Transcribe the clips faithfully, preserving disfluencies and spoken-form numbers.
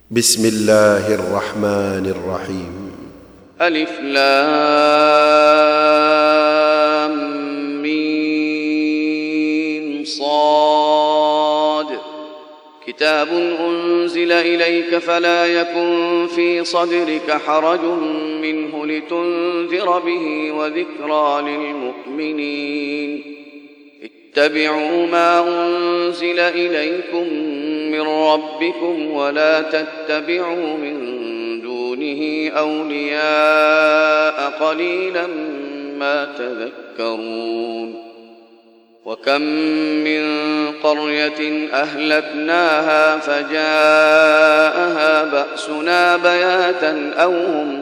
بسم الله الرحمن الرحيم. ألف لام ميم صاد. كتاب أنزل إليك فلا يكن في صدرك حرج منه لتنذر به وذكرى للمؤمنين. اتبعوا ما أنزل إليكم من ربكم ولا تتبعوا من دونه أولياء قليلا ما تذكرون. وكم من قرية أهلكناها فجاءها بأسنا بياتا أو هم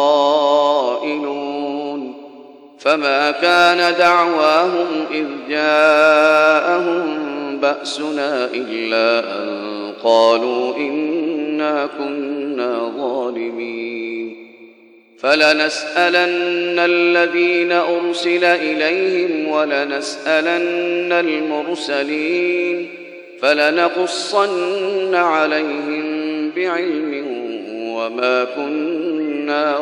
قائلون. فما كان دعواهم إذ جاءهم بأسنا إلا أن قالوا إنا كنا ظالمين. فلنسألن الذين أرسل إليهم ولنسألن المرسلين فلنقصن عليهم بعلم وما كنا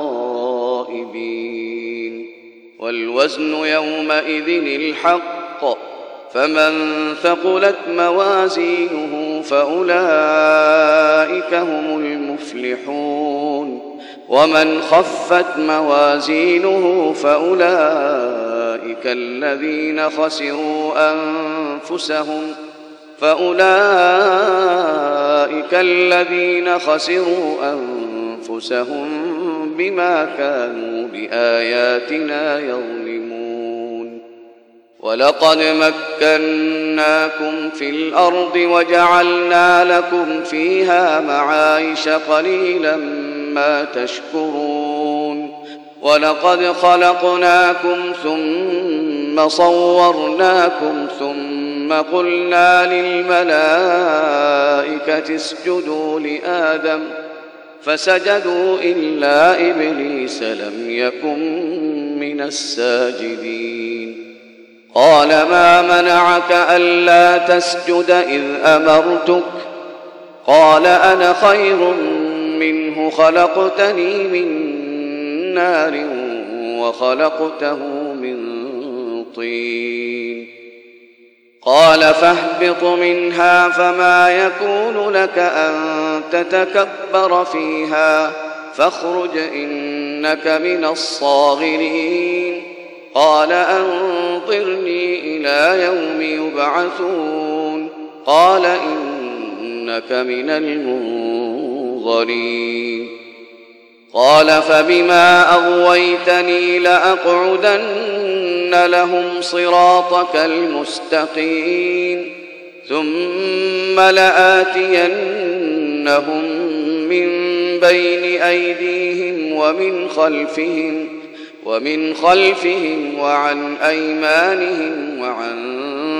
غائبين. والوزن يومئذ الحق فمن ثقلت موازينه فأولئك هم المفلحون ومن خفت موازينه فأولئك الذين خسروا أنفسهم فأولئك الذين خسروا أنفسهم بما كانوا بآياتنا يظلمون. ولقد مكناكم في الأرض وجعلنا لكم فيها معايش قليلا ما تشكرون. ولقد خلقناكم ثم صورناكم ثم قلنا للملائكة اسجدوا لآدم فسجدوا إلا إبليس لم يكن من الساجدين. قال ما منعك ألا تسجد إذ أمرتك؟ قال أنا خير منه خلقتني من نار وخلقته من طين. قال فاهبط منها فما يكون لك أن تتكبر فيها فاخرج إنك من الصاغرين. قال أنظرني إلى يوم يبعثون. قال إنك من المنظرين. قال فبما أغويتني لأقعدن لهم صراطك المستقيم ثم لآتينهم من بين أيديهم ومن خلفهم ومن خلفهم وعن أيمانهم وعن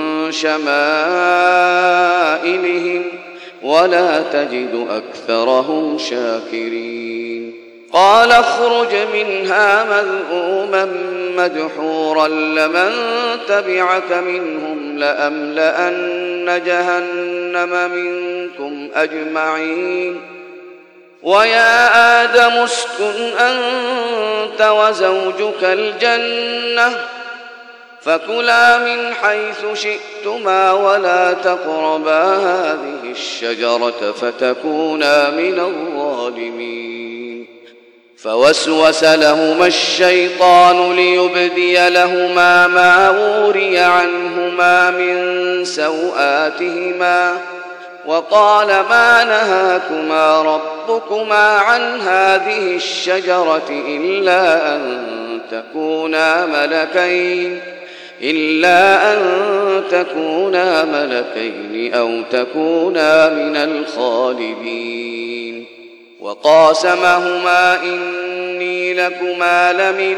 شمائلهم ولا تجد أكثرهم شاكرين. قال اخرج منها مذءوما مدحورا لمن تبعك منهم لأملأن جهنم منكم أجمعين. ويا آدم اسكن أنت وزوجك الجنة فكلا من حيث شئتما ولا تقربا هذه الشجرة فتكونا من الظالمين. فوسوس لهما الشيطان ليبدي لهما ما وري عنهما من سوآتهما وقال ما نهاكما ربكما عن هذه الشجرة إلا أن تكونا ملكين إلا أن تكونا ملكين أو تكونا من الخالدين. وقاسمهما إني لكما لمن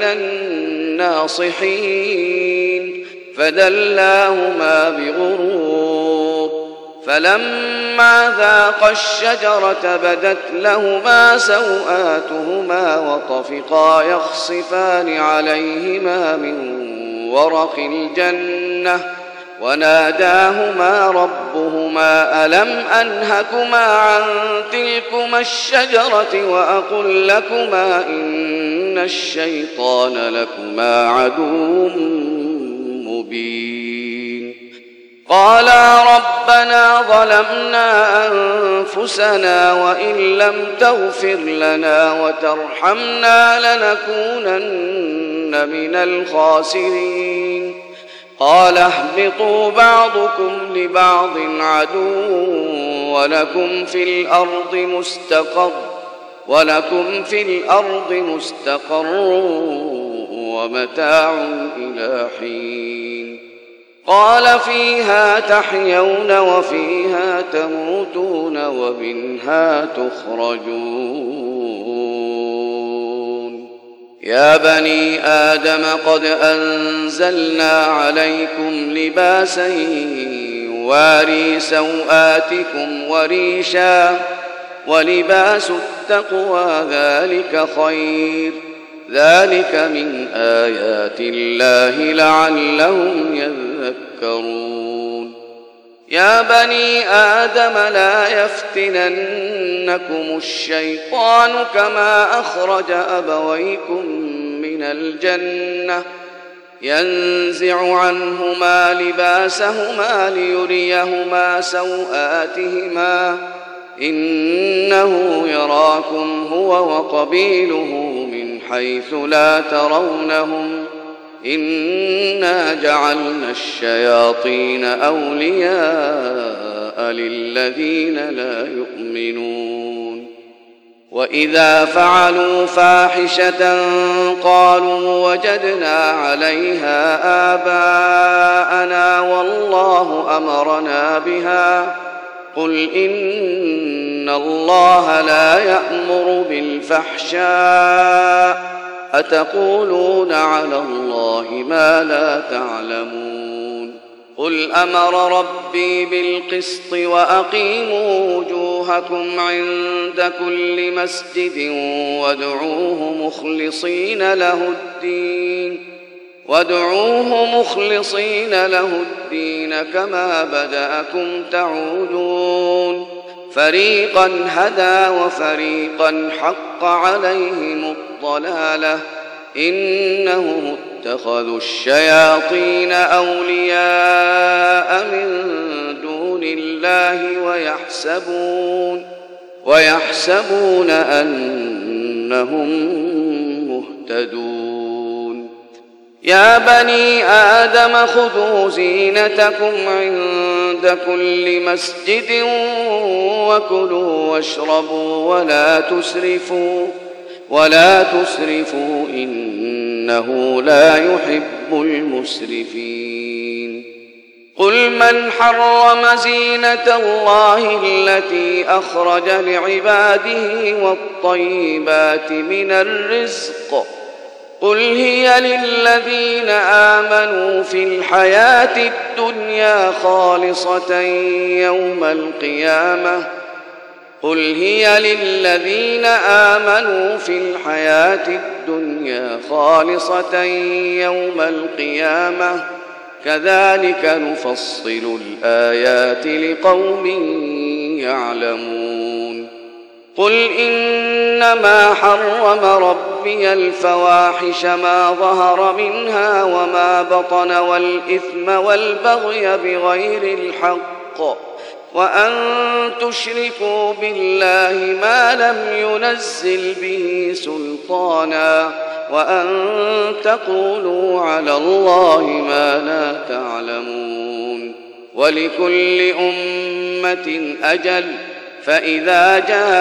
الناصحين فدلاهما بغرور. فلما ذاقا الشجرة بدت لهما سوآتهما وطفقا يخصفان عليهما من ورق الجنة وناداهما ربهما ألم أنهكما عن تلكما الشجرة وأقل لكما إن الشيطان لكما عدو مبين قالا ربنا ظلمنا أنفسنا وإن لم تغفر لنا وترحمنا لنكونن من الخاسرين قال اهبطوا بعضكم لبعض عدو ولكم في الأرض مستقر ولكم في الأرض مستقر ومتاع إلى حين قال فيها تحيون وفيها تموتون ومنها تخرجون يا بني آدم قد أنزلنا عليكم لباسا يواري سوآتكم وريشا ولباس التقوى ذلك خير ذلك من آيات الله لعلهم يذكرون يا بني آدم لا يفتننكم الشيطان كما أخرج أبويكم من الجنة ينزع عنهما لباسهما ليريهما سوآتهما إنه يراكم هو وقبيله من حيث لا ترونهم إنا جعلنا الشياطين أولياء للذين لا يؤمنون وإذا فعلوا فاحشة قالوا وجدنا عليها آباءنا والله أمرنا بها قل إن الله لا يأمر بالفحشاء أتقولون على الله ما لا تعلمون قل أمر ربي بالقسط وأقيموا وجوهكم عند كل مسجد وادعوه مخلصين له الدين وادعوه مخلصين له الدين كما بدأكم تعودون فريقا هدى وفريقا حق عليهم الضلالة إنهم اتخذوا الشياطين أولياء من دون الله ويحسبون ويحسبون أنهم مهتدون يا بني آدم خذوا زينتكم عند كل مسجد وكلوا واشربوا ولا تسرفوا ولا تسرفوا إنه لا يحب المسرفين قل من حرم زينة الله التي أخرج لعباده والطيبات من الرزق قل هي للذين آمنوا في الحياة الدنيا خالصة يوم القيامة قل هي للذين آمنوا في الحياة الدنيا خالصة يوم القيامة كذلك نفصل الآيات لقوم يعلمون قل إنما حرم ربي الفواحش ما ظهر منها وما بطن والإثم والبغي بغير الحق وأن تشركوا بالله ما لم ينزل به سلطانا وأن تقولوا على الله ما لا تعلمون ولكل أمة أجل فإذا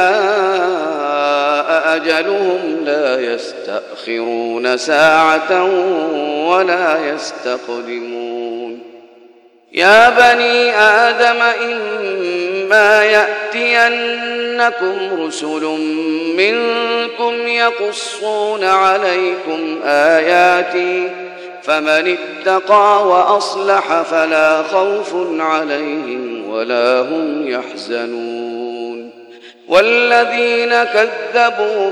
جاء أجلهم لا يستأخرون ساعة ولا يستقدمون يا بني آدم إما يأتينكم رسل منكم يقصون عليكم آياتي فمن اتقى وأصلح فلا خوف عليهم ولا هم يحزنون والذين كذبوا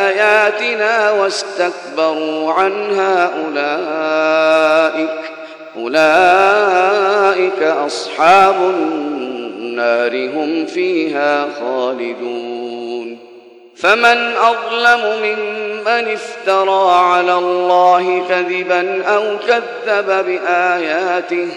بآياتنا واستكبروا عنها أولئك أولئك أصحاب النار هم فيها خالدون. فمن أظلم ممن افترى على الله كذبا أو كذب بآياته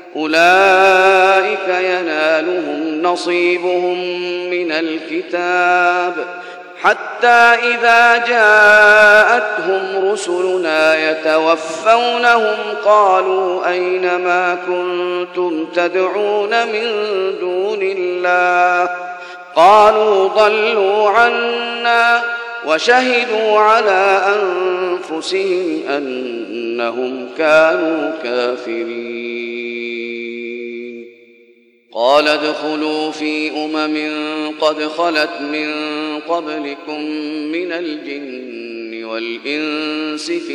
أولئك ينالهم نصيبهم من الكتاب حتى إذا جاءتهم رسلنا يتوفونهم قالوا أين ما كنتم تدعون من دون الله قالوا ضلوا عنا وشهدوا على أنفسهم أنهم كانوا كافرين. قال ادخلوا في أمم قد خلت من قبلكم من الجن والإنس في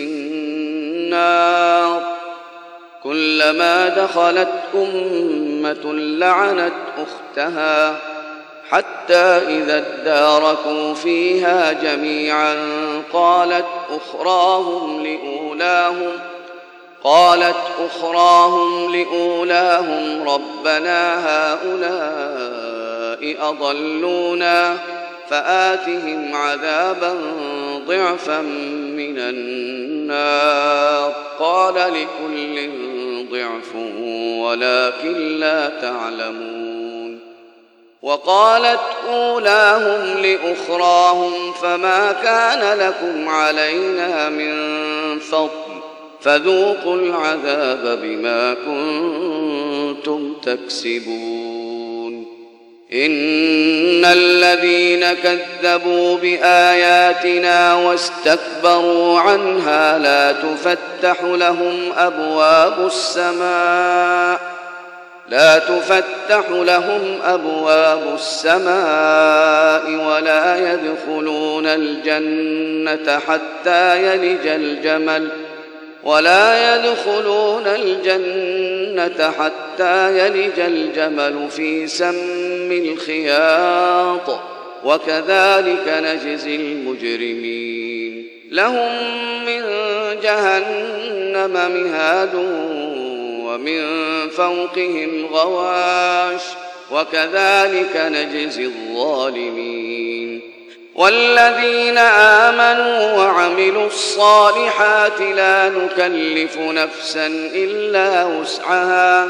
النار كلما دخلت أمة لعنت أختها حتى إذا اداركوا فيها جميعا قالت أخراهم لأولاهم قالت أخراهم لأولاهم ربنا هؤلاء أضلونا فآتهم عذابا ضعفا من النار قال لكل ضعف ولكن لا تعلمون. وقالت أولاهم لأخراهم فما كان لكم علينا من فضل فذوقوا العذاب بما كنتم تكسبون. إن الذين كذبوا بآياتنا واستكبروا عنها لا تفتح لهم أبواب السماء لا تفتح لهم أبواب السماء ولا يدخلون الجنة حتى يلج الجمل ولا يدخلون الجنة حتى يلج الجمل في سم الخياط وكذلك نجزي المجرمين. لهم من جهنم مهاد ومن فوقهم غواش وكذلك نجزي الظالمين. والذين آمنوا وعملوا الصالحات لا نكلف نفسا إلا وسعها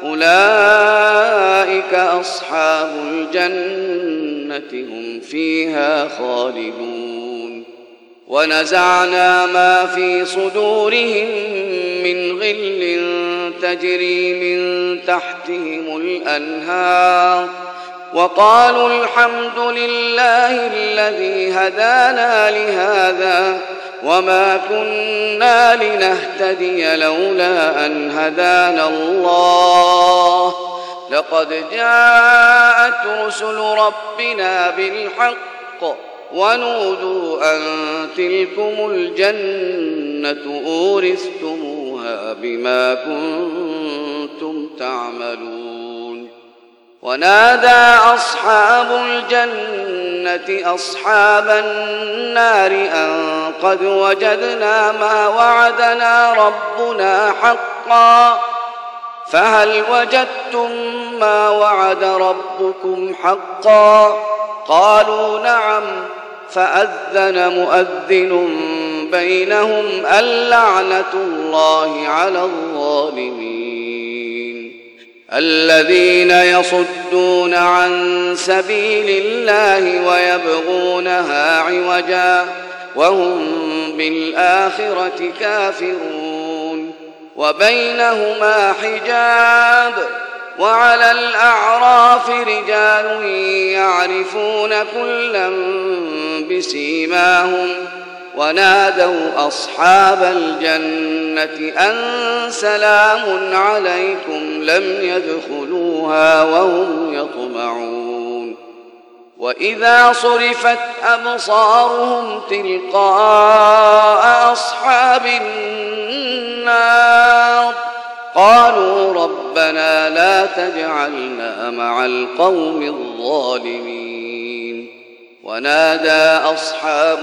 أولئك أصحاب الجنة هم فيها خالدون. ونزعنا ما في صدورهم من غل تجري من تحتهم الأنهار وقالوا الحمد لله الذي هدانا لهذا وما كنا لنهتدي لولا أن هدانا الله لقد جاءت رسل ربنا بالحق ونودوا أن تلكم الجنة أورثتموها بما كنتم تعملون. ونادى أصحاب الجنة أصحاب النار أن قد وجدنا ما وعدنا ربنا حقا فهل وجدتم ما وعد ربكم حقا قالوا نعم فأذن مؤذن بينهم اللعنة الله على الظالمين. الذين يصدون عن سبيل الله ويبغونها عوجا وهم بالآخرة كافرون وبينهما حجاب وعلى الأعراف رجال يعرفون كلا بسيماهم ونادوا أصحاب الجنة أن سلام عليكم لم يدخلوها وهم يطمعون. وإذا صرفت أبصارهم تلقاء أصحاب النار قالوا ربنا لا تجعلنا مع القوم الظالمين. ونادى أصحاب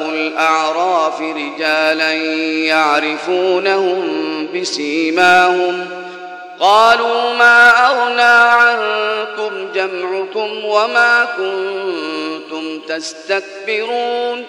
الأعراف رجالا يعرفونهم بسيماهم قالوا ما أغنى عنكم جمعكم وما كنتم تستكبرون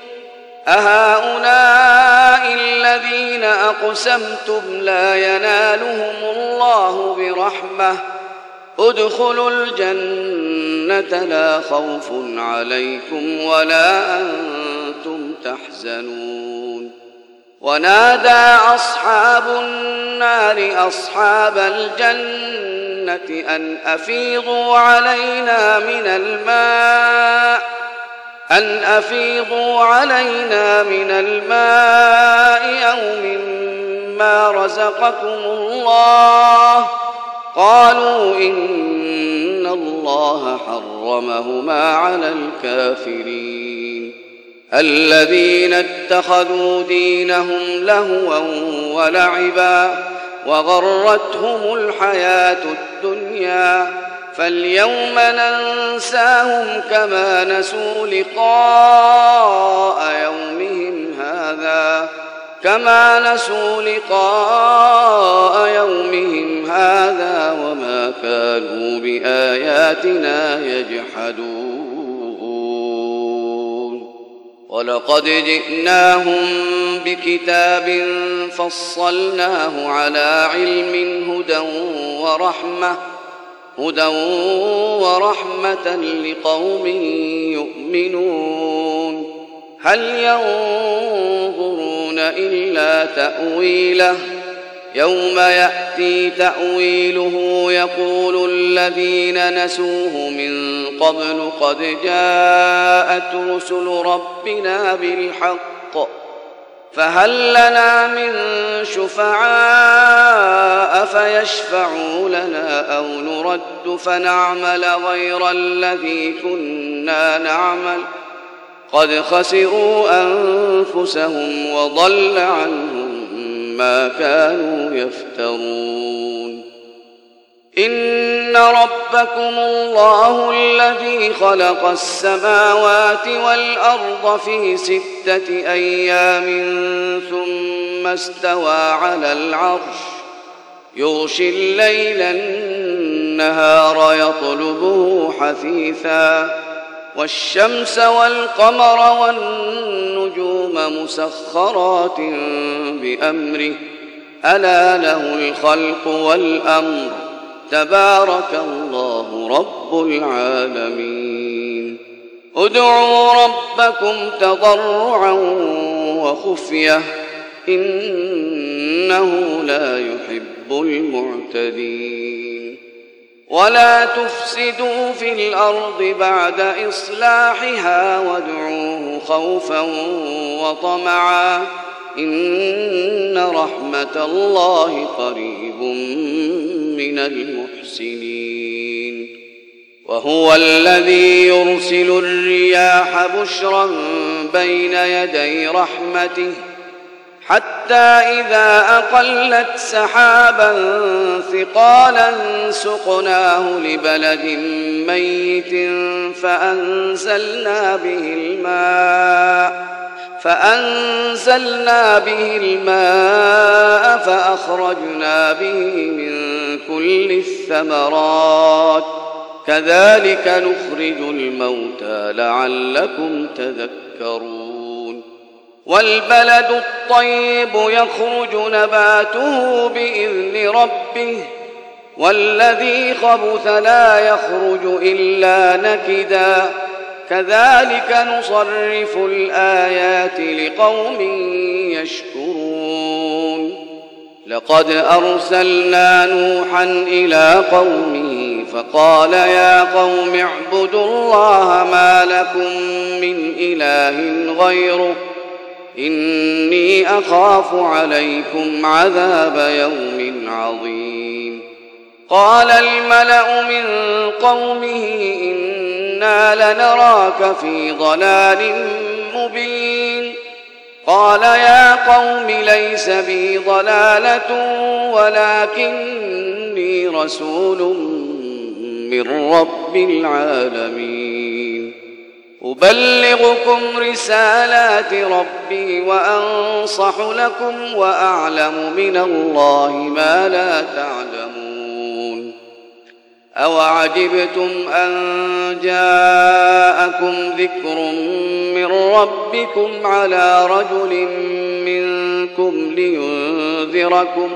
أهؤلاء الذين أقسمتم لا ينالهم الله برحمة ادخلوا الجنة لا خوف عليكم ولا أنتم تحزنون ونادى أصحاب النار أصحاب الجنة أن أفيضوا علينا من الماء أن أفيضوا علينا من الماء أو مما رزقكم الله قالوا إن الله حرمهما على الكافرين الذين اتخذوا دينهم لهوا ولعبا وغرتهم الحياة الدنيا فاليوم ننساهم كما نسوا لقاء يومهم هذا كما نسوا لقاء يومهم هذا وما كانوا بآياتنا يجحدون ولقد جئناهم بكتاب فصلناه على علم هدى ورحمة هدى ورحمة لقوم يؤمنون هل ينظرون إلا تأويله يوم يأتي تأويله يقول الذين نسوه من قبل قد جاءت رسل ربنا بالحق فهل لنا من شفعاء فيشفعوا لنا أو نرد فنعمل غير الذي كنا نعمل قد خسروا أنفسهم وضل عنهم ما كانوا يفترون إن ربكم الله الذي خلق السماوات والأرض في ستة أيام ثم استوى على العرش يغشي الليل النهار يطلبه حثيثا والشمس والقمر والنجوم مسخرات بأمره ألا له الخلق والأمر تبارك الله رب العالمين ادعوا ربكم تضرعا وخفية إنه لا يحب المعتدين ولا تفسدوا في الأرض بعد إصلاحها وادعوه خوفا وطمعا إن رحمة الله قريب من المحسنين وهو الذي يرسل الرياح بشرا بين يدي رحمته حتى إذا أقلت سحابا ثقالا سقناه لبلد ميت فأنزلنا به الماء فأنزلنا به الماء فأخرجنا به من كل الثمرات كذلك نخرج الموتى لعلكم تذكرون والبلد الطيب يخرج نباته بإذن ربه والذي خبث لا يخرج إلا نكدا كذلك نصرف الآيات لقوم يشكرون لقد أرسلنا نوحا إلى قومه فقال يا قوم اعبدوا الله ما لكم من إله غيره إني أخاف عليكم عذاب يوم عظيم قال الملأ من قومه إنا لنراك في ضلال مبين قال يا قوم ليس بي ضلالة ولكني رسول من رب العالمين أبلغكم رسالات ربي وأنصح لكم وأعلم من الله ما لا تعلمون أوعجبتم أن جاءكم ذكر من ربكم على رجل منكم لينذركم,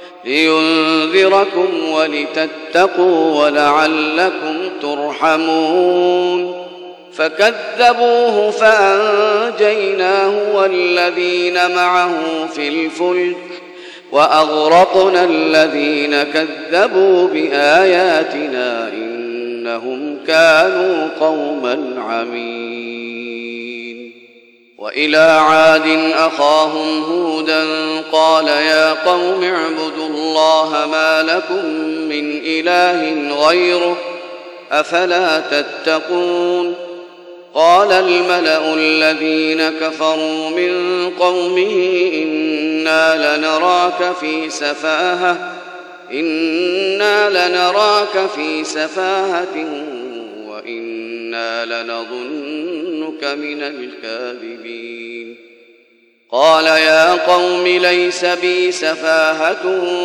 لينذركم ولتتقوا ولعلكم ترحمون. فكذبوه فأنجيناه والذين معه في الفلك وأغرقنا الذين كذبوا بآياتنا إنهم كانوا قوما عمين. وإلى عاد أخاهم هودا قال يا قوم اعبدوا الله ما لكم من إله غيره أفلا تتقون. قال الملأ الذين كفروا من قومه إنا لنراك في سفاهة إنا لنراك في سفاهة وإنا لنظنك من الكاذبين. قال يا قوم ليس بي سفاهة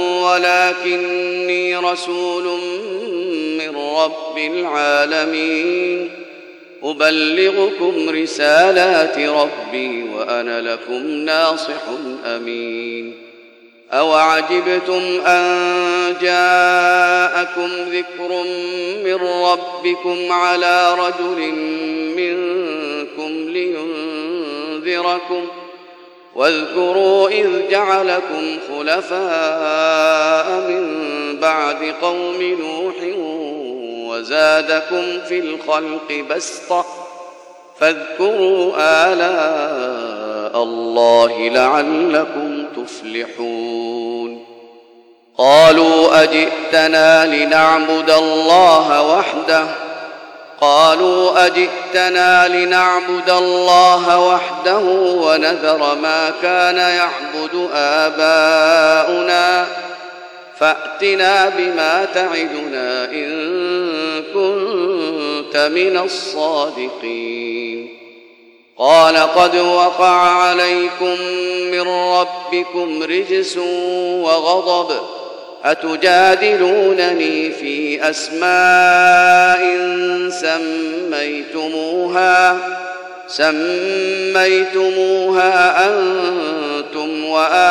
ولكني رسول من رب العالمين أبلغكم رسالات ربي وأنا لكم ناصح أمين. أوعجبتم أن جاءكم ذكر من ربكم على رجل منكم لينذركم واذكروا إذ جعلكم خلفاء من بعد قوم نوح وزادكم في الخلق بسطة فاذكروا آلاء الله لعلكم تفلحون. قالوا أجئتنا لنعبد الله وحده قالوا أجئتنا لنعبد الله وحده ونذر ما كان يعبد آباؤنا فأتنا بما تعدنا إن كنت من الصادقين. قال قد وقع عليكم من ربكم رجس وغضب أتجادلونني في أسماء سميتموها سميتموها أنتم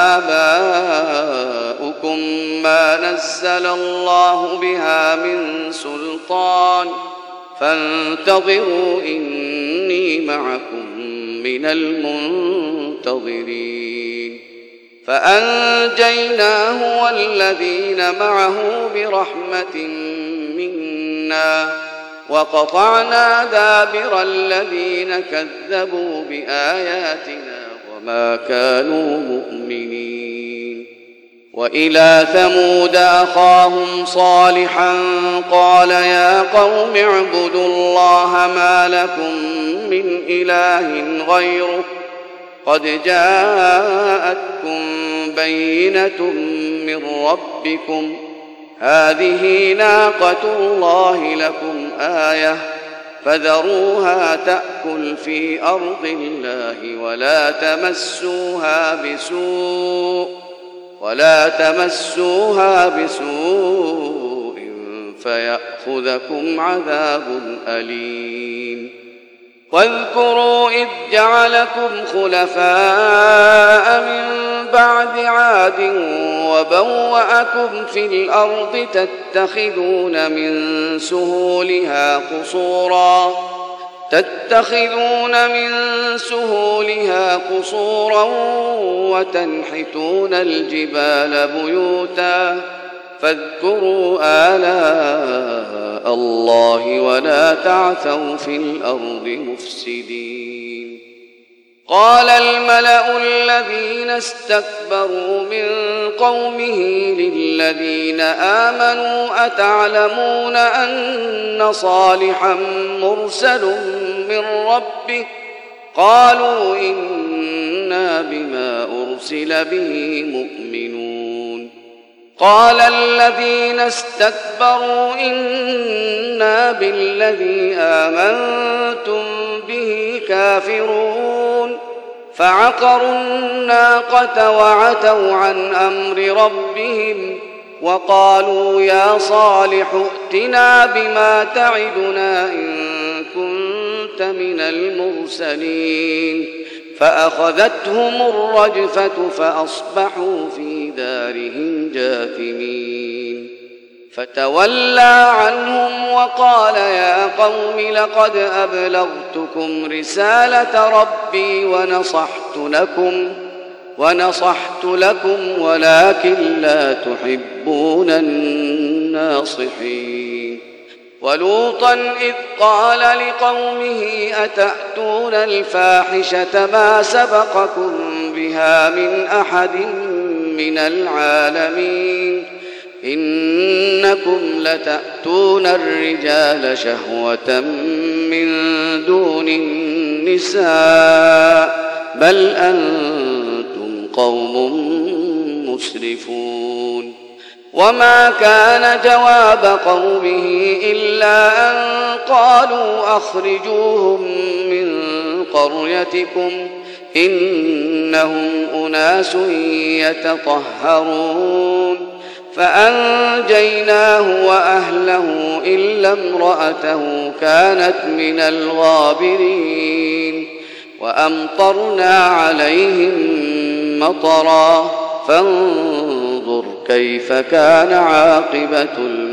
وآباؤكم ما نزل الله بها من سلطان فانتظروا إني معكم من المنتظرين. فأنجيناه والذين معه برحمة منا وقطعنا دابر الذين كذبوا بآياتنا وما كانوا مؤمنين. وإلى ثمود أخاهم صالحا قال يا قوم اعبدوا الله ما لكم من إله غيره قد جاءتكم بينة من ربكم هذه ناقة الله لكم آية فذروها تأكل في أرض الله ولا تمسوها بسوء ولا تمسوها بسوء فيأخذكم عذاب أليم. واذكروا إذ جعلكم خلفاء من بعد عاد وبوأكم في الأرض تتخذون من سهولها قصورا تتخذون من سهولها قصورا وتنحتون الجبال بيوتا فاذكروا آلاء الله ولا تعثوا في الأرض مفسدين. قال الملأ الذين استكبروا من قومه للذين آمنوا أتعلمون أن صالحا مرسل من ربه قالوا إنا بما أرسل به مؤمنون. قال الذين استكبروا إنا بالذي آمنتم به كافرون فعقروا الناقة وعتوا عن أمر ربهم وقالوا يا صالح ائتنا بما تعدنا إن كنت من المرسلين فأخذتهم الرجفة فأصبحوا في دارهم جاثمين فتولى عنهم وقال يا قوم لقد أبلغتكم رسالة ربي ونصحت لكم ونصحت لكم ولكن لا تحبون الناصحين ولوطا إذ قال لقومه أتأتون الفاحشة ما سبقكم بها من أحد من العالمين إنكم لتأتون الرجال شهوة من دون النساء بل أنتم قوم مسرفون وما كان جواب قومه إلا أن قالوا أخرجوهم من قريتكم إنهم أناس يتطهرون فأنجيناه وأهله إلا امرأته كانت من الغابرين وأمطرنا عليهم مطرا فانظر كيف كان عاقبة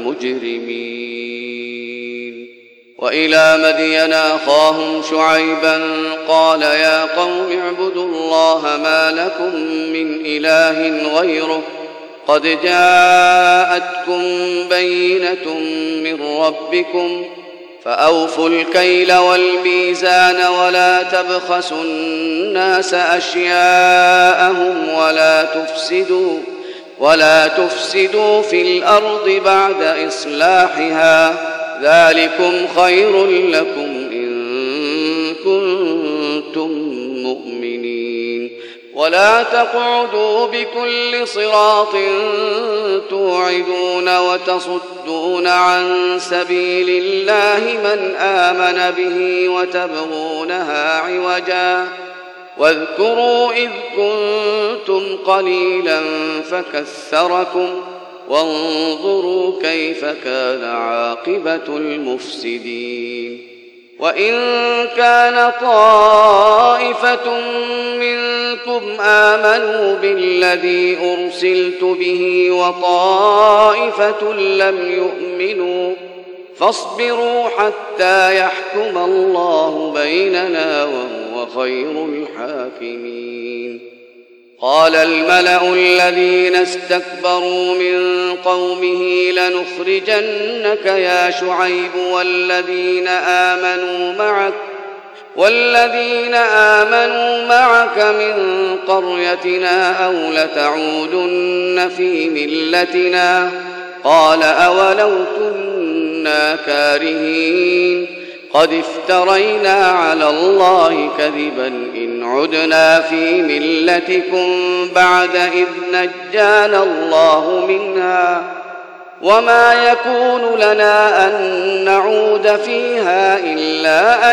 المجرمين وإلى مدين أخاهم شعيبا قال يا قوم اعبدوا الله ما لكم من إله غيره قد جاءتكم بينة من ربكم فأوفوا الكيل والميزان ولا تبخسوا الناس أشياءهم ولا تفسدوا ولا تفسدوا في الأرض بعد إصلاحها ذلكم خير لكم إن كنتم مؤمنين ولا تقعدوا بكل صراط توعدون وتصدون عن سبيل الله من آمن به وتبغونها عوجا واذكروا إذ كنتم قليلا فكثركم وانظروا كيف كان عاقبة المفسدين وإن كان طائفة منكم آمنوا بالذي أرسلت به وطائفة لم يؤمنوا فاصبروا حتى يحكم الله بيننا وهو خير الحاكمين قال الملأ الذين استكبروا من قومه لنخرجنك يا شعيب والذين آمنوا معك والذين آمنوا معك من قريتنا أو لتعودن في ملتنا قال أولو كنا كارهين قد افترينا على الله كذبا إن عدنا في ملتكم بعد إذ نجانا الله منها وما يكون لنا أن نعود فيها إلا أن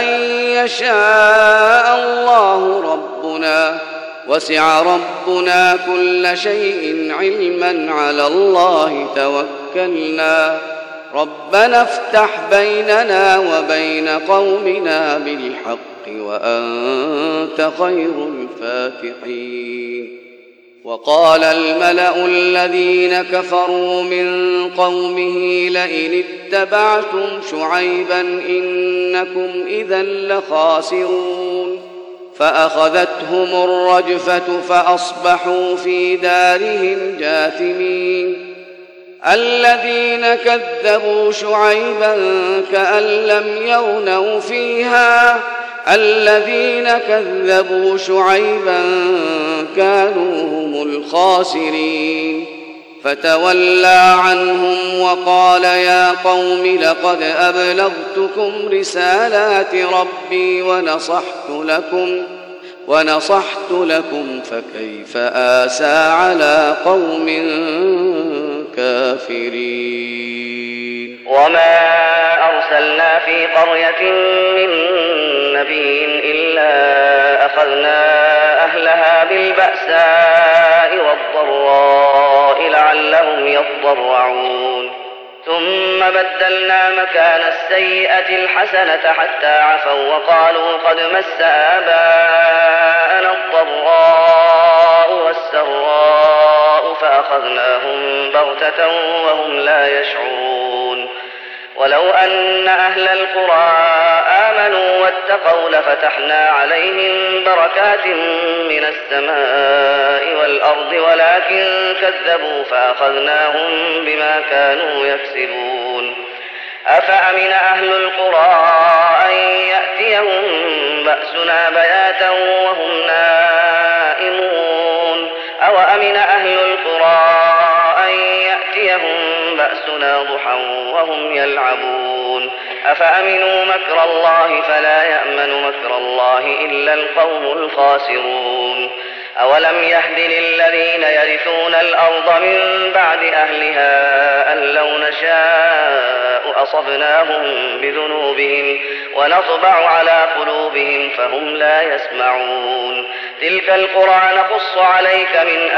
يشاء الله ربنا وسع ربنا كل شيء علما على الله توكلنا ربنا افتح بيننا وبين قومنا بالحق وأنت خير الفاتحين وقال الملأ الذين كفروا من قومه لئن اتبعتم شعيبا إنكم إذا لخاسرون فأخذتهم الرجفة فأصبحوا في دارهم جاثمين الذين كذبوا شعيبا كأن لم يغنوا فيها الذين كذبوا شعيبا كانوا هم الخاسرين فتولى عنهم وقال يا قوم لقد أبلغتكم رسالات ربي ونصحت لكم ونصحت لكم فكيف آسى على قوم كافرين وما أرسلنا في قرية من نبي إلا أخذنا أهلها بالبأساء والضراء لعلهم هم يضرعون ثم بدلنا مكان السيئة الحسنة حتى عفوا وقالوا قد مس آباءنا الضراء والسراء فأخذناهم بغتة وهم لا يشعرون ولو أن أهل القرى آمنوا واتقوا لفتحنا عليهم بركات من السماء والأرض ولكن كذبوا فأخذناهم بما كانوا يكسبون أفأمن أهل القرى أن يأتيهم بأسنا بياتا وهم نائمون أو أمن أهل القرى أن يأتيهم بأسنا ضحى وهم يلعبون أفأمنوا مكر الله فلا يأمن مكر الله إلا القوم الخاسرون أولم يهد للذين يرثون الأرض من بعد أهلها أن لو نشاء أصبناهم بذنوبهم ونطبع على قلوبهم فهم لا يسمعون تلك القرى نقص عليك من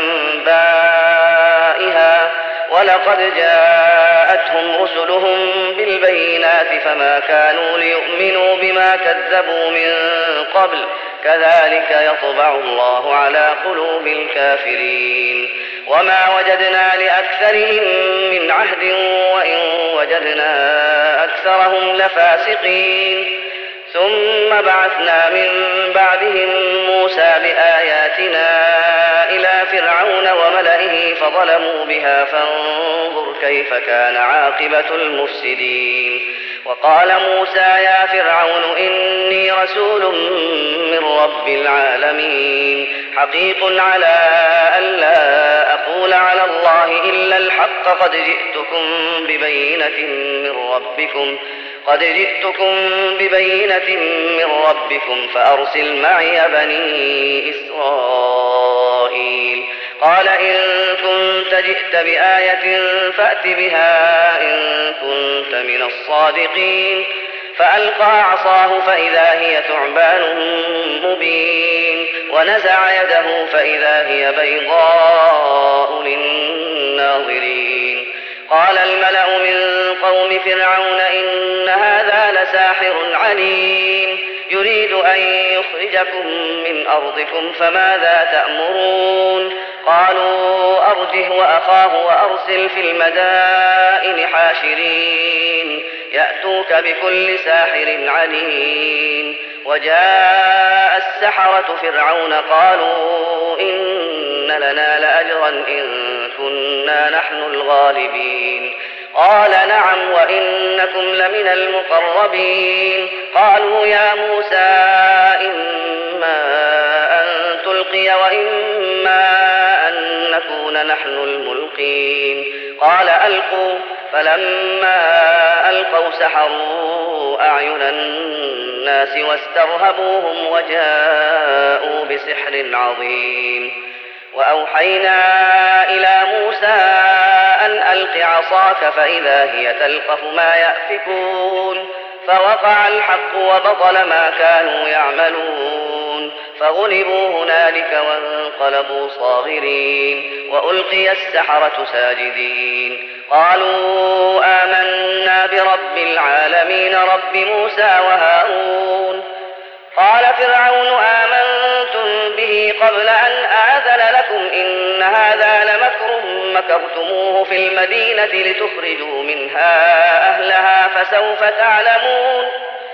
أنبائها ولقد جاءتهم رسلهم بالبينات فما كانوا ليؤمنوا بما كذبوا من قبل كذلك يطبع الله على قلوب الكافرين وما وجدنا لأكثرهم من عهد وإن وجدنا أكثرهم لفاسقين ثم بعثنا من بعدهم موسى بآياتنا إلى فرعون وملئه فظلموا بها فانظر كيف كان عاقبة المفسدين وقال موسى يا فرعون إني رسول من رب العالمين حقيق على ألا أقول على الله إلا الحق قد جئتكم ببينة من ربكم قد جئتكم ببينة من ربكم فأرسل معي بني إسرائيل قال إن كنت جئت بآية فأت بها إن كنت من الصادقين فألقى عصاه فإذا هي ثعبان مبين ونزع يده فإذا هي بيضاء للناظرين قال الملأ من قوم فرعون إن هذا لساحر عليم يريد أن يخرجكم من أرضكم فماذا تأمرون قالوا أرجه وأخاه وأرسل في المدائن حاشرين يأتوك بكل ساحر عليم وجاء السحرة فرعون قالوا إن لنا لأجرا إن كنا نحن الغالبين قال نعم وإنكم لمن المقربين قالوا يا موسى إما أن تلقي وإما أن نكون نحن الملقين قال ألقوا فلما ألقوا سحروا أعين الناس واسترهبوهم وجاءوا بسحر عظيم وأوحينا إلى موسى أن ألق عصاك فإذا هي تلقف ما يأفكون فوقع الحق وبطل ما كانوا يعملون فغلبوا هنالك وانقلبوا صاغرين وألقي السحرة ساجدين قالوا آمنا برب العالمين رب موسى وهارون قال فرعون آمنتم به قبل أن آذن لكم إن هذا لمكر مكرتموه في المدينة لتخرجوا منها أهلها فسوف تعلمون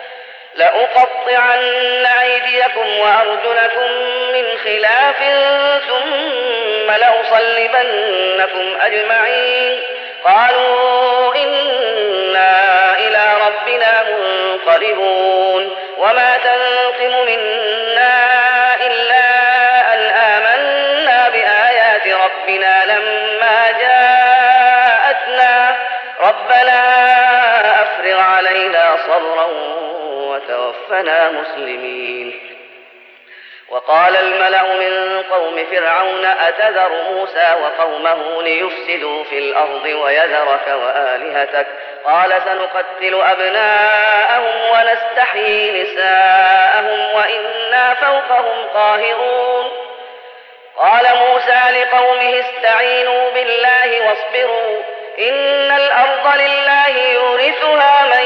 لأقطعن أيديكم وأرجلكم من خلاف ثم لأصلبنكم أجمعين قالوا إنا إلى ربنا منقلبون وما تنقم منا إلا أن آمنا بآيات ربنا لما جاءتنا ربنا أفرغ علينا صبرا وتوفنا مسلمين وقال الملأ من قوم فرعون أتذر موسى وقومه ليفسدوا في الأرض ويذرك وآلهتك قال سنقتل أبناءهم ونستحيي نساءهم وإنا فوقهم قاهرون قال موسى لقومه استعينوا بالله واصبروا إن الأرض لله يورثها من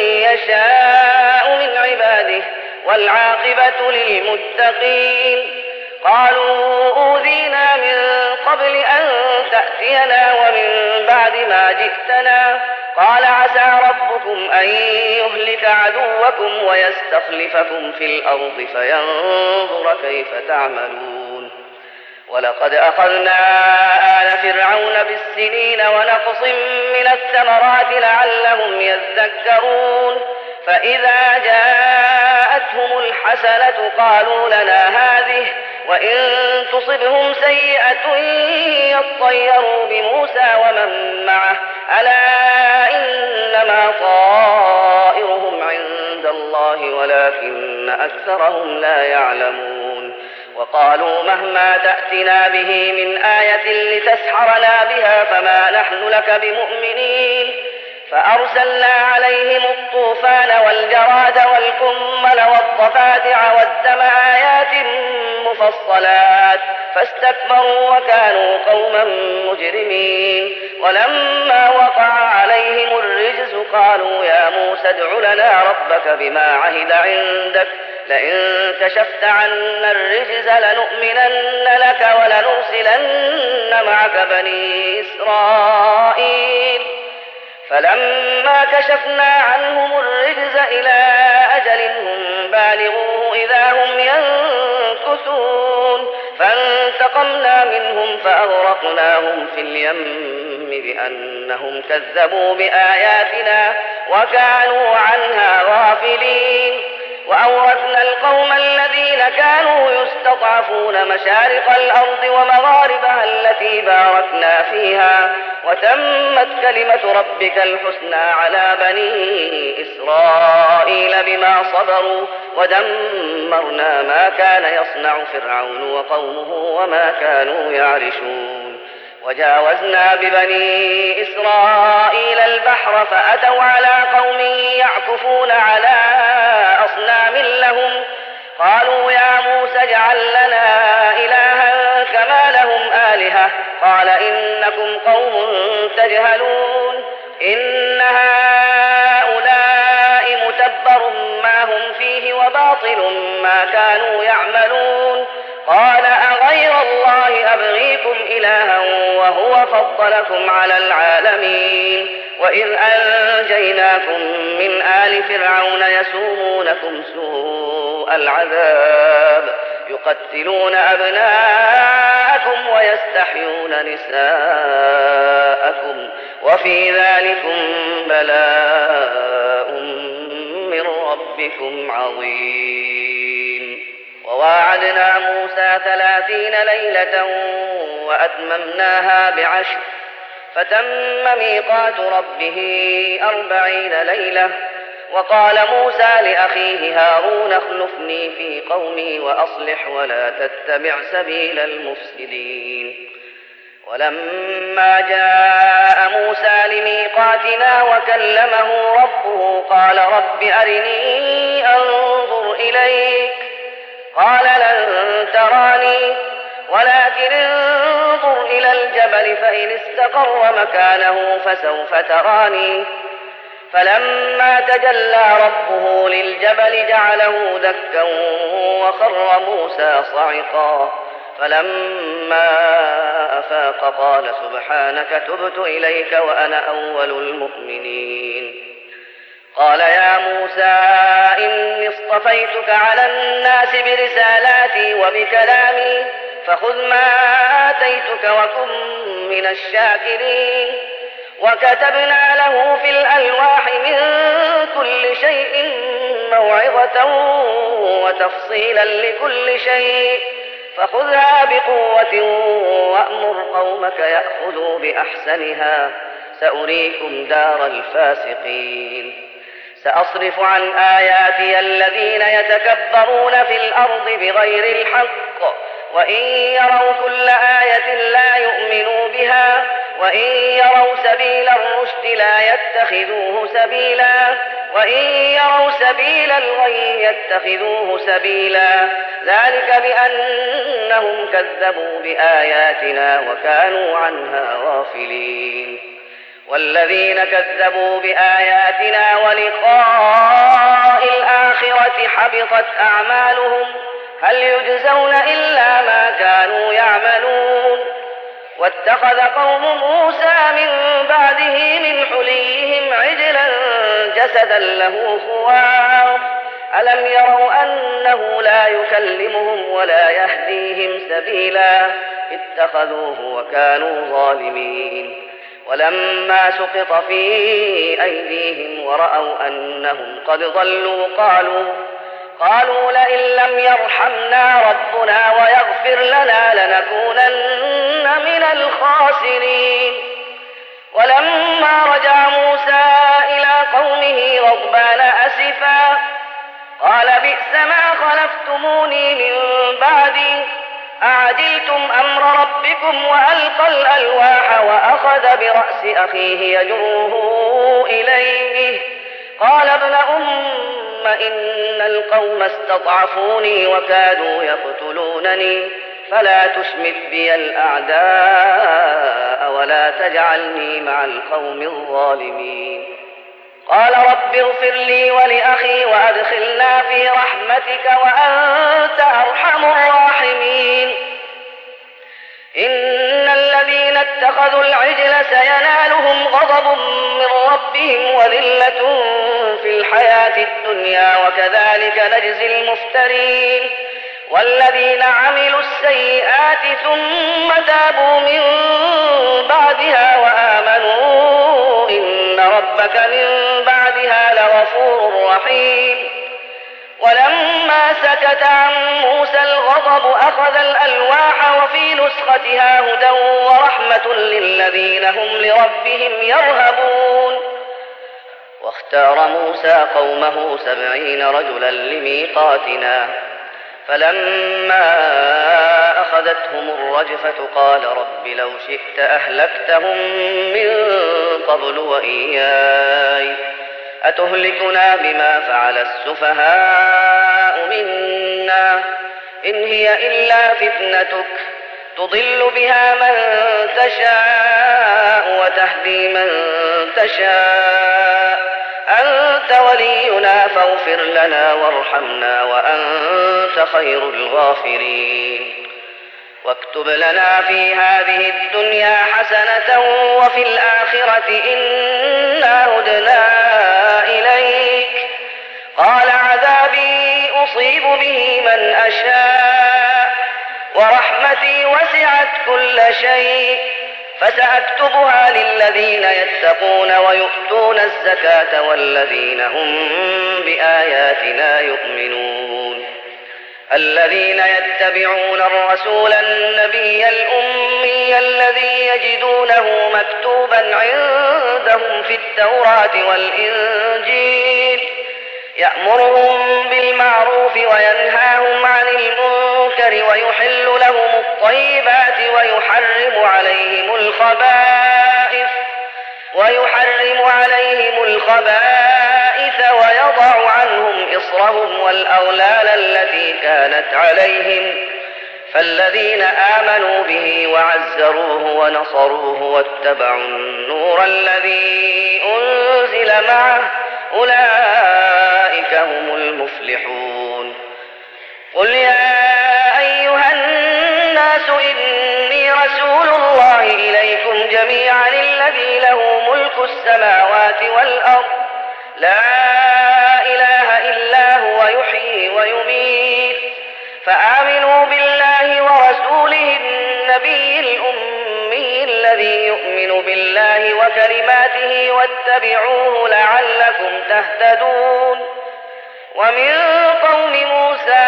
يشاء من عباده والعاقبة للمتقين. قالوا أوذينا من قبل أن تأتينا ومن بعد ما جئتنا قال عسى ربكم أن يهلك عدوكم ويستخلفكم في الأرض فينظر كيف تعملون. ولقد أخذنا آل فرعون بالسنين ونقص من الثمرات لعلهم يذكرون فإذا جاءتهم الحسنة قالوا لنا هذه وإن تصبهم سيئة يطيروا بموسى ومن معه ألا إنما طائرهم عند الله ولكن أكثرهم لا يعلمون. وقالوا مهما تأتنا به من آية لتسحرنا بها فما نحن لك بمؤمنين. فأرسلنا عليهم الطوفان والجراد والقمل والضفادع والدم آيات مفصلات فاستكبروا وكانوا قوما مجرمين. ولما وقع عليهم الرجز قالوا يا موسى ادع لنا ربك بما عهد عندك لئن كشفت عنا الرجز لنؤمنن لك ولنرسلن معك بني إسرائيل. فلما كشفنا عنهم الرجز إلى أجل هم بالغوه إذا هم ينكثون فانتقمنا منهم فأغرقناهم في اليم بأنهم كذبوا بآياتنا وكانوا عنها غافلين. وأورثنا القوم الذين كانوا يستضعفون مشارق الأرض ومغاربها التي باركنا فيها وتمت كلمة ربك الحسنى على بني إسرائيل بما صبروا ودمرنا ما كان يصنع فرعون وقومه وما كانوا يعرشون. وجاوزنا ببني إسرائيل البحر فأتوا على قوم يعكفون على أصنام لهم قالوا يا موسى اجعل لنا إلها كما لهم آلهة قال إنكم قوم تجهلون إن هؤلاء متبر ما هم فيه وباطل ما كانوا يعملون. قال أغير الله أبغيكم إلها وهو فضلكم على العالمين وإذ أنجيناكم من آل فرعون يسومونكم سوء العذاب يقتلون أبناءكم ويستحيون نساءكم وفي ذلكم بلاء من ربكم عظيم. وواعدنا موسى ثلاثين ليلة وأتممناها بعشر فتم ميقات ربه أربعين ليلة. وقال موسى لأخيه هارون اخلفني في قومي وأصلح ولا تتبع سبيل المفسدين. ولما جاء موسى لميقاتنا وكلمه ربه قال رب أرني أنظر إليك قال لن تراني ولكن انظر إلى الجبل فإن استقر مكانه فسوف تراني. فلما تجلى ربه للجبل جعله دكا وخر موسى صعقا فلما أفاق قال سبحانك تبت إليك وأنا أول المؤمنين. قال يا موسى إني اصطفيتك على الناس برسالاتي وبكلامي فخذ ما آتيتك وكن من الشاكرين. وكتبنا له في الألواح من كل شيء موعظة وتفصيلا لكل شيء فخذها بقوة وأمر قومك يأخذوا بأحسنها سأريكم دار الفاسقين. سأصرف عن آياتي الذين يتكبرون في الأرض بغير الحق وإن يروا كل آية لا يؤمنوا بها وإن يروا سبيل الرشد لا يتخذوه سبيلا وإن يروا سبيل الغي يتخذوه سبيلا ذلك بأنهم كذبوا بآياتنا وكانوا عنها غافلين والذين كذبوا بآياتنا ولقاء الآخرة حبطت أعمالهم هل يجزون إلا ما كانوا يعملون واتخذ قوم موسى من بعده من حليهم عجلا جسدا له خوار ألم يروا أنه لا يكلمهم ولا يهديهم سبيلا اتخذوه وكانوا ظالمين ولما سقط في أيديهم ورأوا أنهم قد ضلوا قالوا قالوا لئن لم يرحمنا ربنا ويغفر لنا لنكونن من الخاسرين ولما رجع موسى إلى قومه غضبان أسفا قال بئس ما خلفتموني من بعدي أعجلتم أمر ربكم وألقى الألواح وأخذ برأس أخيه يجره إليه قال ابن أم إن القوم استضعفوني وكادوا يقتلونني فلا تشمت بي الأعداء ولا تجعلني مع القوم الظالمين قال رب اغفر لي ولأخي وأدخلنا في رحمتك وأنت أرحم الراحمين إن الذين اتخذوا العجل سينالهم غضب من ربهم وذلة في الحياة الدنيا وكذلك نجزي المفترين والذين عملوا السيئات ثم تابوا من بعدها وآمنوا إن ربك من بعدها لغفور رحيم ولما سكت عن موسى الغضب أخذ الألواح وفي نسختها هدى ورحمة للذين هم لربهم يرهبون واختار موسى قومه سبعين رجلا لميقاتنا فلما أخذتهم الرجفة قال رب لو شئت أهلكتهم من قبل وإياي أتهلكنا بما فعل السفهاء منا إن هي إلا فتنتك تضل بها من تشاء وتهدي من تشاء أنت ولينا فاغفر لنا وارحمنا وأنت خير الغافرين واكتب لنا في هذه الدنيا حسنة وفي الآخرة إنا هدنا إليك قال عذابي أصيب به من أشاء ورحمتي وسعت كل شيء فسأكتبها للذين يتقون ويؤتون الزكاة والذين هم بآياتنا يؤمنون الذين يتبعون الرسول النبي الأمي الذي يجدونه مكتوبا عندهم في التوراة والإنجيل يأمرهم بالمعروف وينهاهم عن المنكر ويحل لهم الطيبات ويحرم عليهم الخبائث ويحرم عليهم الخبائث ويضع عنهم إصرهم والأغلال التي كانت عليهم فالذين آمنوا به وعزروه ونصروه واتبعوا النور الذي أنزل معه أولئك هم المفلحون قل يا أيها الناس إني رسول الله إليكم جميعا الذي له ملك السماوات والأرض لا إله إلا هو يحيي ويميت فآمنوا بالله ورسوله النبي الأمي الذي يؤمن بالله وكلماته واتبعوه لعلكم تهتدون ومن قوم موسى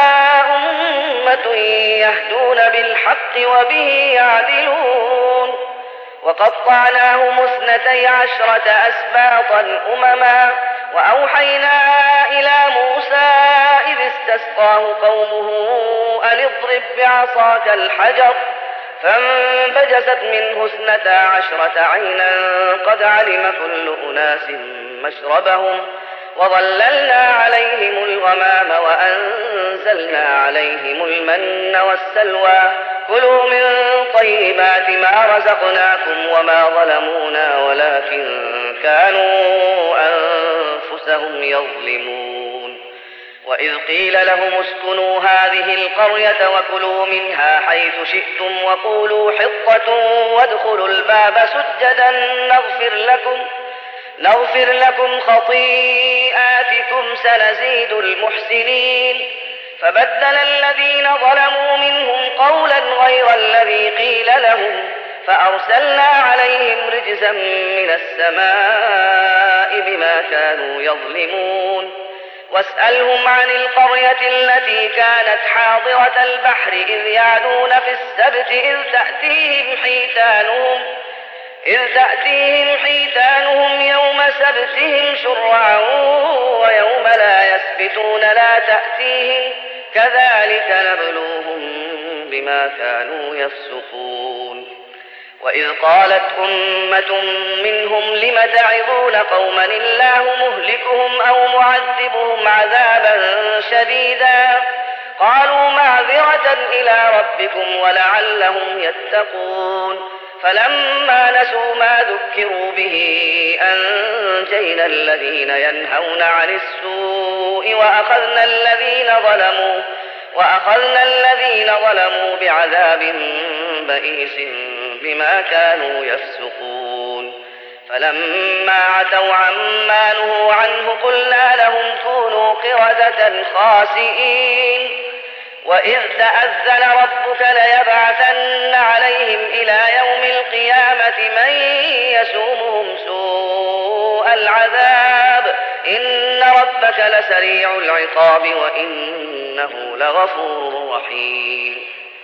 أمة يهدون بالحق وبه يعدلون وقطعناهم اثنتي عشرة أسباطا أمما وأوحينا إلى موسى إذ استسقاه قومه أن اضرب بعصاك الحجر فانبجست منه اثنتا عشرة عينا قد علم كل أناس مشربهم وظللنا عليهم الغمام وأنزلنا عليهم المن والسلوى كلوا من طيبات ما رزقناكم وما ظلمونا ولكن كانوا أنفسهم يظلمون وإذ قيل لهم اسكنوا هذه القرية وكلوا منها حيث شئتم وقولوا حطة وادخلوا الباب سجدا نغفر لكم نغفر لكم خطيئاتكم سنزيد المحسنين فبدل الذين ظلموا منهم قولا غير الذي قيل لهم فأرسلنا عليهم رجزا من السماء بما كانوا يظلمون واسألهم عن القرية التي كانت حاضرة البحر إذ يعدون في السبت إذ تأتيهم حيتانهم إذ تأتيهم حيتانهم يوم سبتهم شرعا ويوم لا يسبتون لا تأتيهم كذلك نبلوهم بما كانوا يفسقون وإذ قالت أمة منهم لم تعظون قوما الله مهلكهم أو معذبهم عذابا شديدا قالوا معذرة إلى ربكم ولعلهم يتقون فلما نسوا ما ذكروا به أنجينا الذين ينهون عن السوء وأخذنا الذين ظلموا وأخذنا الذين ظلموا بعذاب بئيس بما كانوا يفسقون فلما عتوا عما نهوا عنه قلنا لهم كونوا قردة خاسئين وإذ تأذن ربك ليبعثن عليهم إلى يوم القيامة من يسومهم سوء العذاب إن ربك لسريع العقاب وإنه لغفور رحيم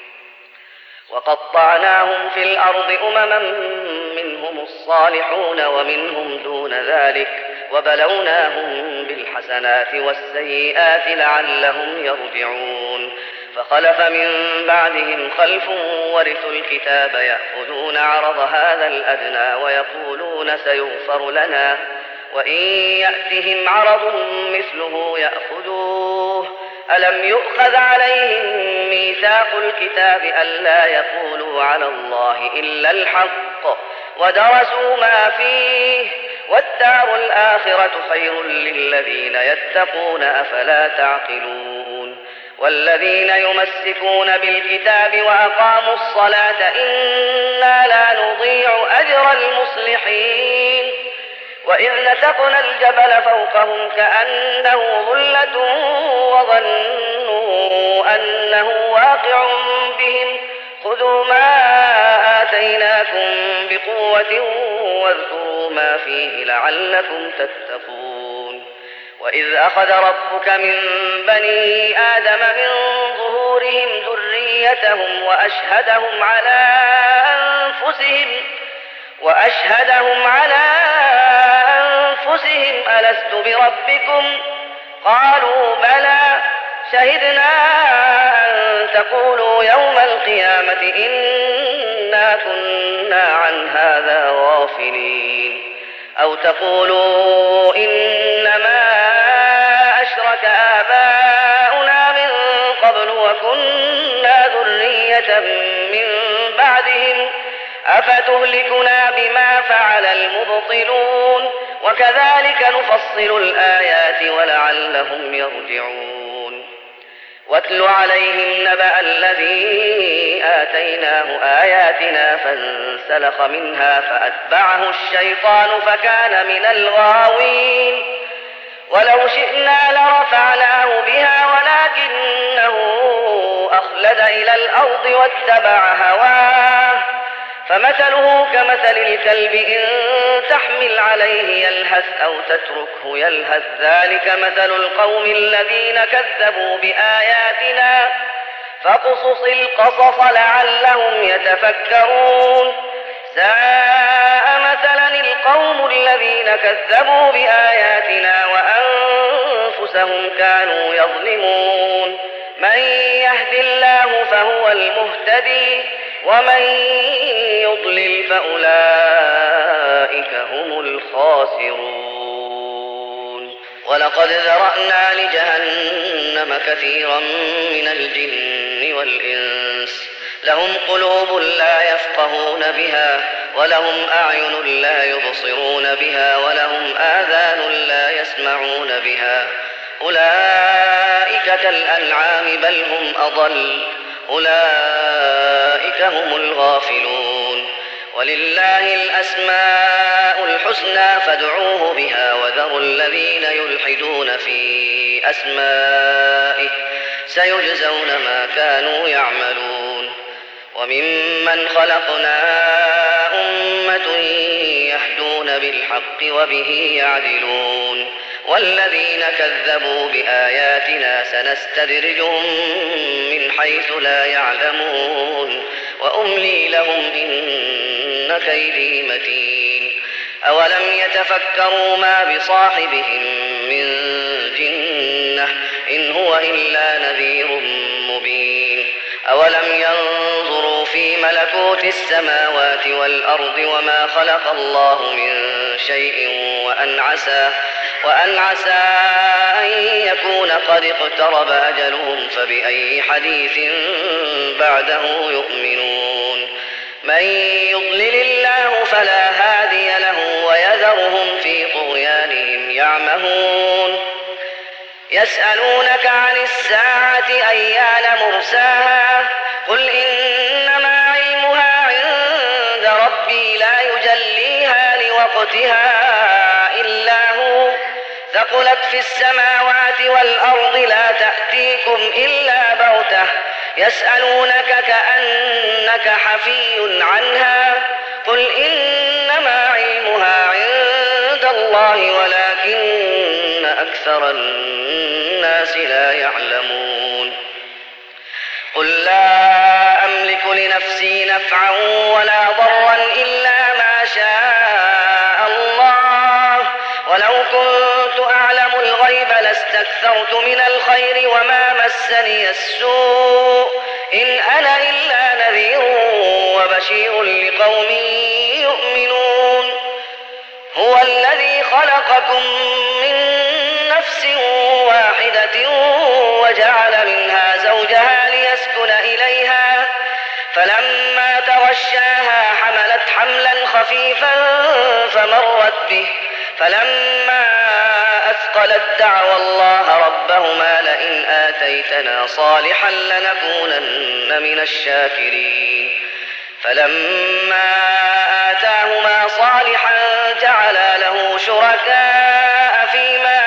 وقطعناهم في الأرض أمما منهم الصالحون ومنهم دون ذلك وبلوناهم بالحسنات والسيئات لعلهم يرجعون فخلف من بعدهم خلف ورثوا الكتاب يأخذون عرض هذا الأدنى ويقولون سيغفر لنا وإن يأتهم عرض مثله يأخذوه ألم يؤخذ عليهم ميثاق الكتاب ألا يقولوا على الله إلا الحق ودرسوا ما فيه والدار الآخرة خير للذين يتقون أفلا تعقلون والذين يمسكون بالكتاب وأقاموا الصلاة إنا لا نضيع أجر المصلحين وإذ نتقنا الجبل فوقهم كأنه ظلة وظنوا أنه واقع بهم خذوا ما آتيناكم بقوة واذكروا ما فيه لعلكم تتقون وإذ أخذ ربك من بني آدم من ظهورهم ذريتهم وأشهدهم على أنفسهم وأشهدهم على أنفسهم ألست بربكم قالوا بلى شهدنا أن تقولوا يوم القيامة إنا كنا عن هذا غافلين أو تقولوا إنما أشرك آباؤنا من قبل وكنا ذرية من بعدهم أفتهلكنا بما فعل المبطلون وكذلك نفصل الآيات ولعلهم يرجعون واتل عليهم نبأ الذي آتيناه آياتنا فانسلخ منها فأتبعه الشيطان فكان من الغاوين ولو شئنا لرفعناه بها ولكنه أخلد إلى الأرض واتبع هواه فمثله كمثل الكلب إن تحمل عليه يلهث أو تتركه يلهث ذلك مثل القوم الذين كذبوا بآياتنا فاقصص القصص لعلهم يتفكرون ساء مثلا القوم الذين كذبوا بآياتنا وأنفسهم كانوا يظلمون من يهد الله فهو المهتدي ومن يضلل فأولئك هم الخاسرون ولقد ذرأنا لجهنم كثيرا من الجن والإنس لهم قلوب لا يفقهون بها ولهم أعين لا يبصرون بها ولهم آذان لا يسمعون بها أولئك كالأنعام بل هم أضل أولئك هم الغافلون ولله الأسماء الحسنى فادعوه بها وذروا الذين يلحدون في أسمائه سيجزون ما كانوا يعملون وممن خلقنا أمة يهدون بالحق وبه يعدلون والذين كذبوا بآياتنا سنستدرجهم من حيث لا يعلمون وأملي لهم إن كيدي متين أولم يتفكروا ما بصاحبهم من جنة إن هو إلا نذير مبين أولم ينظروا في ملكوت السماوات والأرض وما خلق الله من شيء وأن عسى وأن عسى أن يكون قد اقترب أجلهم فبأي حديث بعده يؤمنون من يضلل الله فلا هادي له ويذرهم في طغيانهم يعمهون يسألونك عن الساعة أيان مرساها قل إنما علمها عند ربي لا يجليها لوقتها إلا هو ثقلت في السماوات والأرض لا تأتيكم إلا بغتة يسألونك كأنك حفي عنها قل إنما علمها عند الله ولكن أكثر الناس لا يعلمون قل لا أملك لنفسي نفعا ولا ضرا إلا ما شاء الله ولو كنت أعلم الغيب لاستكثرت من الخير وما مسني السوء إن أنا إلا نذير وبشير لقوم يؤمنون هو الذي خلقكم من نفس واحدة وجعل منها زوجها ليسكن إليها فلما تغشاها حملت حملا خفيفا فمرت به فلما أثقلت دعوى الله ربهما لئن آتيتنا صالحا لنكونن من الشاكرين فلما آتاهما صالحا جعلا له شركاء فيما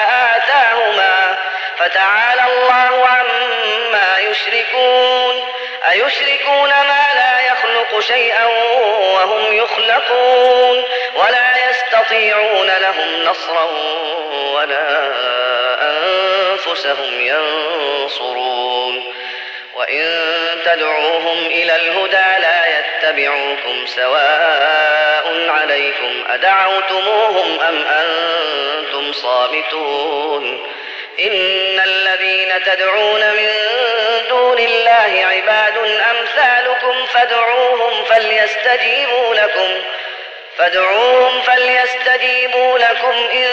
آتاهما فتعالى الله عما يشركون أيشركون ما لا يخلق شيئا وهم يخلقون ولا يستطيعون لهم نصرا ولا أنفسهم ينصرون وإن تدعوهم إلى الهدى لا يتبعوكم سواء عليكم أدعوتموهم أم أنتم صامتون إن الذين تدعون من دون الله عباد أمثالكم فادعوهم فليستجيبوا لكم فادعوهم فليستجيبوا لكم إن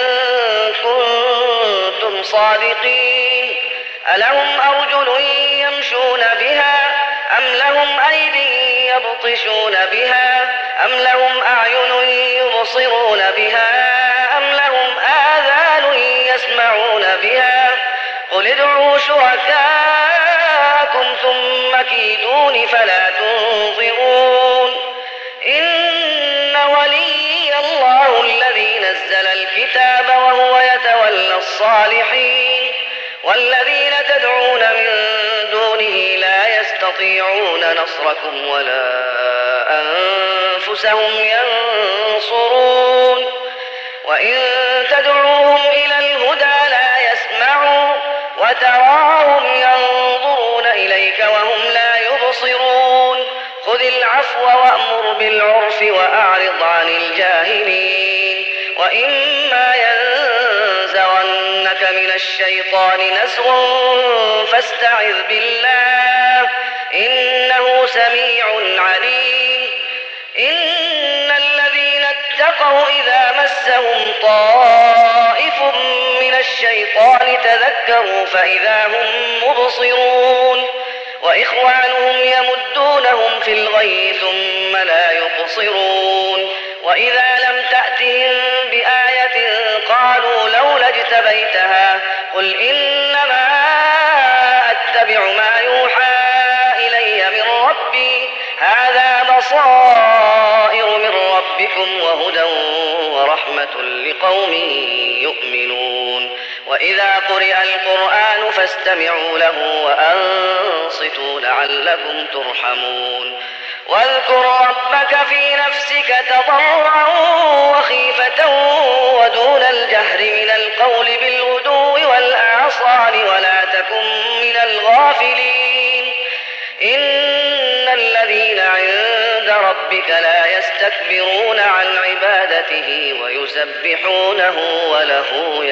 كنتم صادقين ألهم أرجل يمشون بها أم لهم أيدي يبطشون بها أم لهم أعين يبصرون بها أم لهم آذان يسمعون بها قل ادعوا شركاءكم ثم كيدون فلا تنظرون إن ولي الله الذي نزل الكتاب وهو يتولى الصالحين والذين تدعون من دونه لا يستطيعون نصركم ولا أنفسهم ينصرون وإن تدعوهم إلى الهدى لا يسمعوا وتراهم ينظرون إليك وهم لا يبصرون خذ العفو وأمر بالعرف وأعرض عن الجاهلين وإما ينزغنك من الشيطان نزغ فاستعذ بالله إنه سميع عليم إن الذين اتقوا إذا مسهم طائف من الشيطان تذكروا فإذا هم مبصرون وإخوانهم يمدونهم في الغي ثم لا يقصرون وإذا لم تأتهم بآية قالوا لولا اجتبيتها قل إنما أتبع ما يوحى إلي من ربي هذا بصائر من ربكم وهدى ورحمة لقوم يؤمنون وإذا قرئ القرآن فاستمعوا له وأنصتوا لعلكم ترحمون واذكر ربك في نفسك تضرعا وخيفة ودون الجهر من القول بالغدو والآصال ولا تكن من الغافلين إن الذين عند ربك لا يستكبرون عن عبادته ويسبحونه وله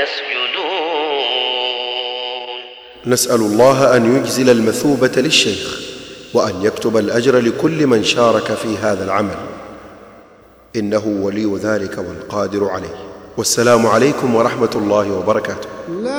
يسجدون. نسأل الله أن يجزل المثوبة للشيخ وأن يكتب الأجر لكل من شارك في هذا العمل، إنه ولي ذلك والقادر عليه. والسلام عليكم ورحمة الله وبركاته.